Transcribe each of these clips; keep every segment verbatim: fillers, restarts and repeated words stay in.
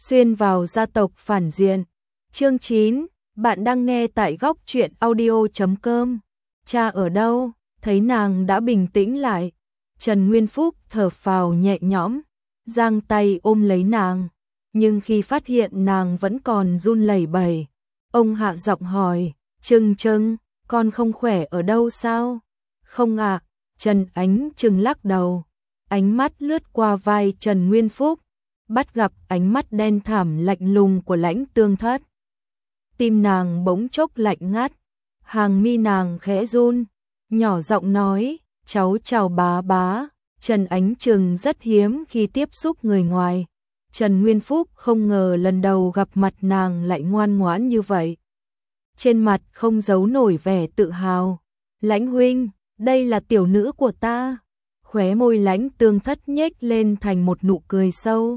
xuyên vào gia tộc phản diện. Chương chín, bạn đang nghe tại góc truyện audio chấm com. Cha ở đâu? Thấy nàng đã bình tĩnh lại, Trần Nguyên Phúc thở phào nhẹ nhõm, giang tay ôm lấy nàng, nhưng khi phát hiện nàng vẫn còn run lẩy bẩy, ông hạ giọng hỏi, Trừng Trừng, con không khỏe ở đâu sao? Không ạ, à, Trần Ánh Trừng lắc đầu, ánh mắt lướt qua vai Trần Nguyên Phúc, bắt gặp ánh mắt đen thẳm lạnh lùng của Lãnh Tương Thất. Tim nàng bỗng chốc lạnh ngắt, hàng mi nàng khẽ run, nhỏ giọng nói, cháu chào bá bá. Trần Ánh Trừng rất hiếm khi tiếp xúc người ngoài. Trần Nguyên Phúc không ngờ lần đầu gặp mặt nàng lại ngoan ngoãn như vậy. Trên mặt không giấu nổi vẻ tự hào. Lãnh huynh, đây là tiểu nữ của ta. Khóe môi Lãnh Tương Thất nhếch lên thành một nụ cười sâu.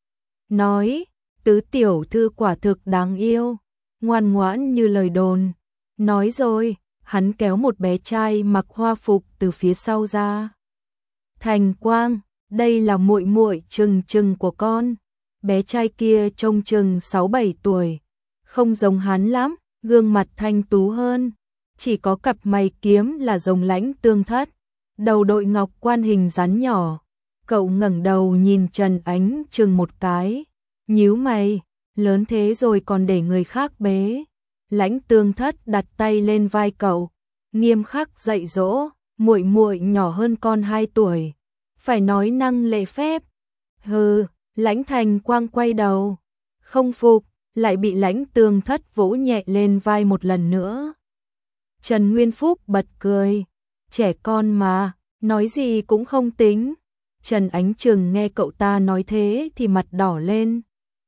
Nói, tứ tiểu thư quả thực đáng yêu, ngoan ngoãn như lời đồn. Nói rồi, hắn kéo một bé trai mặc hoa phục từ phía sau ra. Thành Quang, đây là muội muội Trừng Trừng của con. Bé trai kia trông chừng sáu bảy tuổi, không giống hắn lắm, gương mặt thanh tú hơn, chỉ có cặp mày kiếm là giống Lãnh Tương Thất, đầu đội ngọc quan hình rắn nhỏ. Cậu ngẩng đầu nhìn Trần Ánh Trừng một cái, nhíu mày, lớn thế rồi còn để người khác bế. Lãnh Tương Thất đặt tay lên vai cậu, nghiêm khắc dạy dỗ, muội muội nhỏ hơn con hai tuổi, phải nói năng lễ phép. Hừ, Lãnh Thành Quang quay đầu, không phục, lại bị Lãnh Tương Thất vỗ nhẹ lên vai một lần nữa. Trần Nguyên Phúc bật cười, trẻ con mà, nói gì cũng không tính. Trần Ánh Trừng nghe cậu ta nói thế thì mặt đỏ lên,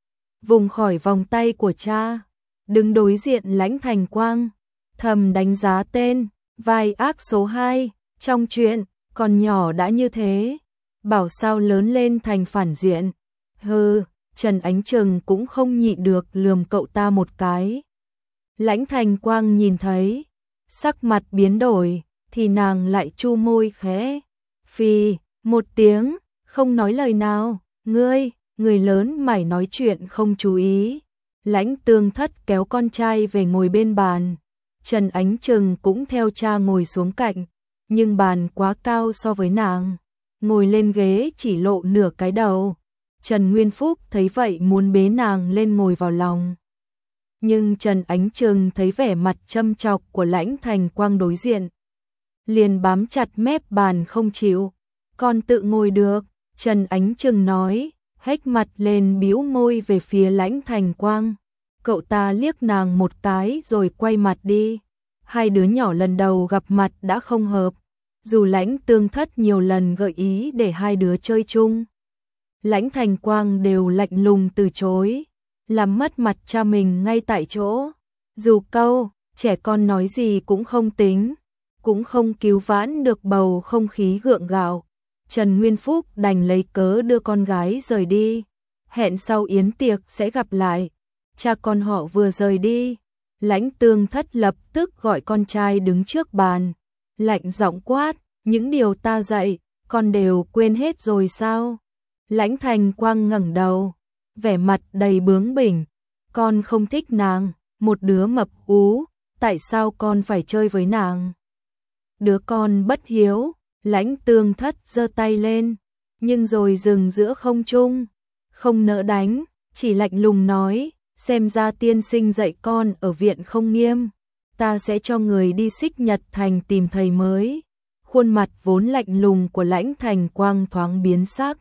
vùng khỏi vòng tay của cha, đứng đối diện Lãnh Thành Quang, thầm đánh giá tên, vai ác số hai, trong chuyện, còn nhỏ đã như thế, bảo sao lớn lên thành phản diện. Hừ, Trần Ánh Trừng cũng không nhịn được lườm cậu ta một cái. Lãnh Thành Quang nhìn thấy, sắc mặt biến đổi, thì nàng lại chu môi khẽ, phì, một tiếng, không nói lời nào. Ngươi, người lớn mải nói chuyện không chú ý. Lãnh Tương Thất kéo con trai về ngồi bên bàn. Trần Ánh Trừng cũng theo cha ngồi xuống cạnh, nhưng bàn quá cao so với nàng, ngồi lên ghế chỉ lộ nửa cái đầu. Trần Nguyên Phúc thấy vậy muốn bế nàng lên ngồi vào lòng. Nhưng Trần Ánh Trừng thấy vẻ mặt châm chọc của Lãnh Thành Quang đối diện, liền bám chặt mép bàn không chịu. Con tự ngồi được, Trần Ánh Trừng nói, hếch mặt lên bĩu môi về phía Lãnh Thành Quang. Cậu ta liếc nàng một cái rồi quay mặt đi. Hai đứa nhỏ lần đầu gặp mặt đã không hợp, dù Lãnh Tương Thất nhiều lần gợi ý để hai đứa chơi chung, Lãnh Thành Quang đều lạnh lùng từ chối, làm mất mặt cha mình ngay tại chỗ. Dù câu, trẻ con nói gì cũng không tính, cũng không cứu vãn được bầu không khí gượng gạo. Trần Nguyên Phúc đành lấy cớ đưa con gái rời đi, hẹn sau yến tiệc sẽ gặp lại. Cha con họ vừa rời đi, Lãnh Tương Thất lập tức gọi con trai đứng trước bàn, lạnh giọng quát, những điều ta dạy, con đều quên hết rồi sao? Lãnh Thành Quang ngẩng đầu, vẻ mặt đầy bướng bỉnh, con không thích nàng, một đứa mập ú, tại sao con phải chơi với nàng? Đứa con bất hiếu. Lãnh Tương Thất giơ tay lên, nhưng rồi dừng giữa không trung, không nỡ đánh, chỉ lạnh lùng nói, xem ra tiên sinh dạy con ở viện không nghiêm, ta sẽ cho người đi Xích Nhật Thành tìm thầy mới. Khuôn mặt vốn lạnh lùng của Lãnh Thành Quang thoáng biến sắc.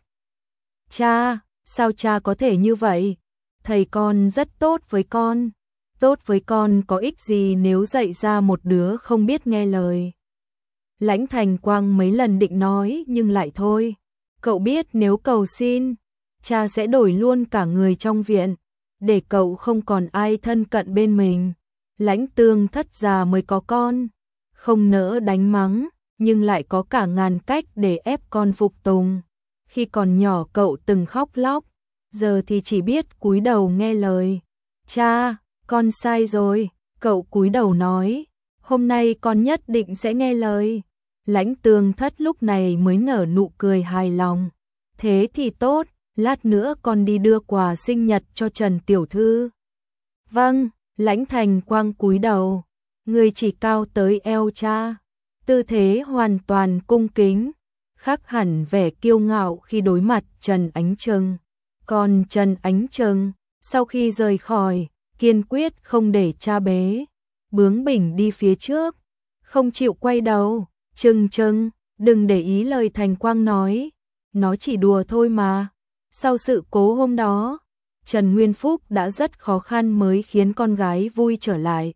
Cha, sao cha có thể như vậy? Thầy con rất tốt với con. Tốt với con có ích gì nếu dạy ra một đứa không biết nghe lời? Lãnh Thành Quang mấy lần định nói nhưng lại thôi. Cậu biết nếu cầu xin, cha sẽ đổi luôn cả người trong viện, để cậu không còn ai thân cận bên mình. Lãnh Tương Thất già mới có con, không nỡ đánh mắng, nhưng lại có cả ngàn cách để ép con phục tùng. Khi còn nhỏ cậu từng khóc lóc, giờ thì chỉ biết cúi đầu nghe lời. Cha, con sai rồi, cậu cúi đầu nói, hôm nay con nhất định sẽ nghe lời. Lãnh Tương Thất lúc này mới nở nụ cười hài lòng. Thế thì tốt, lát nữa con đi đưa quà sinh nhật cho Trần tiểu thư. Vâng, Lãnh Thành Quang cúi đầu, người chỉ cao tới eo cha, tư thế hoàn toàn cung kính, khác hẳn vẻ kiêu ngạo khi đối mặt Trần Ánh Trừng. Còn Trần Ánh Trừng, sau khi rời khỏi, kiên quyết không để cha bế, bướng bỉnh đi phía trước, không chịu quay đầu. Trừng Trừng, đừng để ý lời Thành Quang nói, nó chỉ đùa thôi mà. Sau sự cố hôm đó, Trần Nguyên Phúc đã rất khó khăn mới khiến con gái vui trở lại.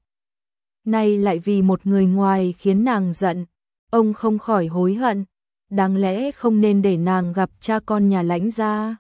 Nay lại vì một người ngoài khiến nàng giận, ông không khỏi hối hận, đáng lẽ không nên để nàng gặp cha con nhà Lãnh gia.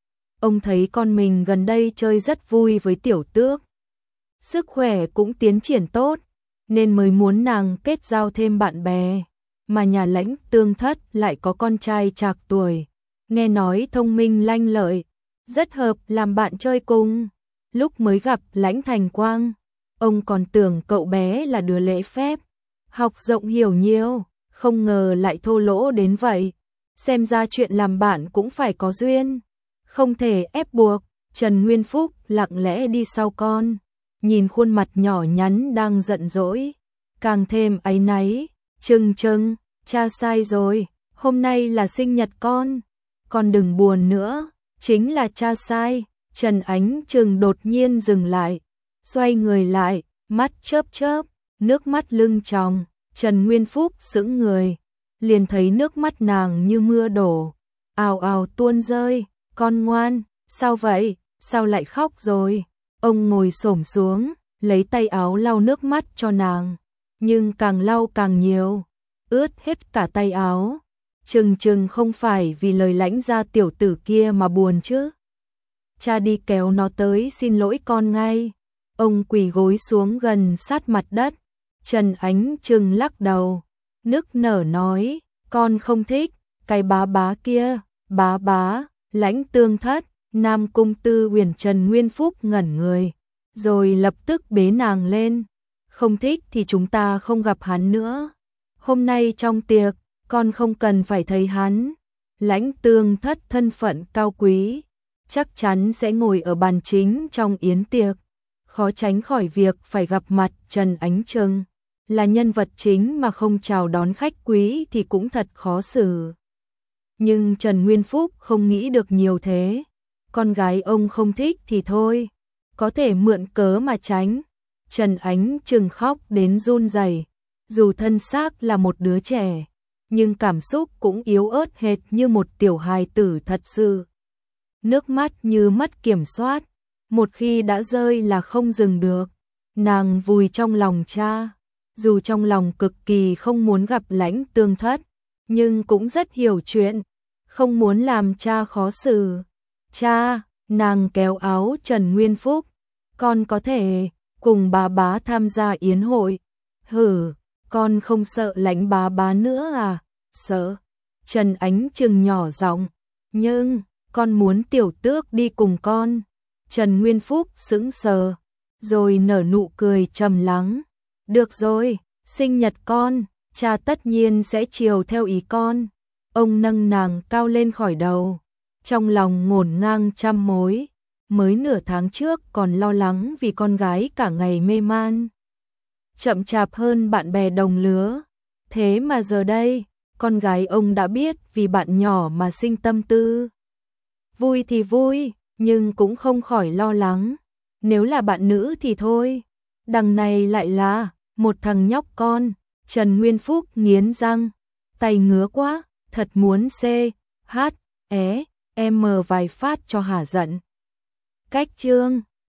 Ông thấy con mình gần đây chơi rất vui với Tiểu Tước, sức khỏe cũng tiến triển tốt, nên mới muốn nàng kết giao thêm bạn bè, mà nhà Lãnh Tương Thất lại có con trai trạc tuổi, nghe nói thông minh lanh lợi, rất hợp làm bạn chơi cùng. Lúc mới gặp Lãnh Thành Quang, ông còn tưởng cậu bé là đứa lễ phép, học rộng hiểu nhiều, không ngờ lại thô lỗ đến vậy. Xem ra chuyện làm bạn cũng phải có duyên, không thể ép buộc. Trần Nguyên Phúc lặng lẽ đi sau con, nhìn khuôn mặt nhỏ nhắn đang giận dỗi, càng thêm áy náy. Trừng Trừng, cha sai rồi, hôm nay là sinh nhật con, con đừng buồn nữa, chính là cha sai. Trần Ánh Trừng đột nhiên dừng lại, xoay người lại, mắt chớp chớp, nước mắt lưng tròng. Trần Nguyên Phúc sững người, liền thấy nước mắt nàng như mưa đổ, ào ào tuôn rơi. Con ngoan, sao vậy, sao lại khóc rồi? Ông ngồi xổm xuống, lấy tay áo lau nước mắt cho nàng, nhưng càng lau càng nhiều, ướt hết cả tay áo. Trừng Trừng không phải vì lời Lãnh gia tiểu tử kia mà buồn chứ? Cha đi kéo nó tới xin lỗi con ngay. Ông quỳ gối xuống gần sát mặt đất. Trần Ánh Trừng lắc đầu, nức nở nói, con không thích cái bá bá kia. Bá bá? Lãnh Tương Thất, Nam Cung Tư Huyền. Trần Nguyên Phúc ngẩn người, rồi lập tức bế nàng lên. Không thích thì chúng ta không gặp hắn nữa. Hôm nay trong tiệc, con không cần phải thấy hắn. Lãnh Tương Thất thân phận cao quý, chắc chắn sẽ ngồi ở bàn chính trong yến tiệc, khó tránh khỏi việc phải gặp mặt Trần Ánh Trừng. Là nhân vật chính mà không chào đón khách quý thì cũng thật khó xử. Nhưng Trần Nguyên Phúc không nghĩ được nhiều thế. Con gái ông không thích thì thôi, có thể mượn cớ mà tránh. Trần Ánh Trừng khóc đến run rẩy, dù thân xác là một đứa trẻ, nhưng cảm xúc cũng yếu ớt hệt như một tiểu hài tử thật sự. Nước mắt như mất kiểm soát, một khi đã rơi là không dừng được. Nàng vùi trong lòng cha, dù trong lòng cực kỳ không muốn gặp Lãnh Tương Thất, nhưng cũng rất hiểu chuyện, không muốn làm cha khó xử. Cha, nàng kéo áo Trần Nguyên Phúc, con có thể cùng bá bá tham gia yến hội. Hử, con không sợ Lãnh bá bá nữa à? Sợ. Trần Ánh Trừng nhỏ giọng, nhưng con muốn Tiểu Tước đi cùng con. Trần Nguyên Phúc sững sờ, rồi nở nụ cười trầm lắng. Được rồi, sinh nhật con, cha tất nhiên sẽ chiều theo ý con. Ông nâng nàng cao lên khỏi đầu, trong lòng ngổn ngang trăm mối. Mới nửa tháng trước còn lo lắng vì con gái cả ngày mê man, chậm chạp hơn bạn bè đồng lứa. Thế mà giờ đây, con gái ông đã biết vì bạn nhỏ mà sinh tâm tư. Vui thì vui, nhưng cũng không khỏi lo lắng. Nếu là bạn nữ thì thôi, đằng này lại là một thằng nhóc con. Trần Nguyên Phúc nghiến răng, tay ngứa quá, thật muốn xê, hát, é, em vài phát cho hả giận. Cách chương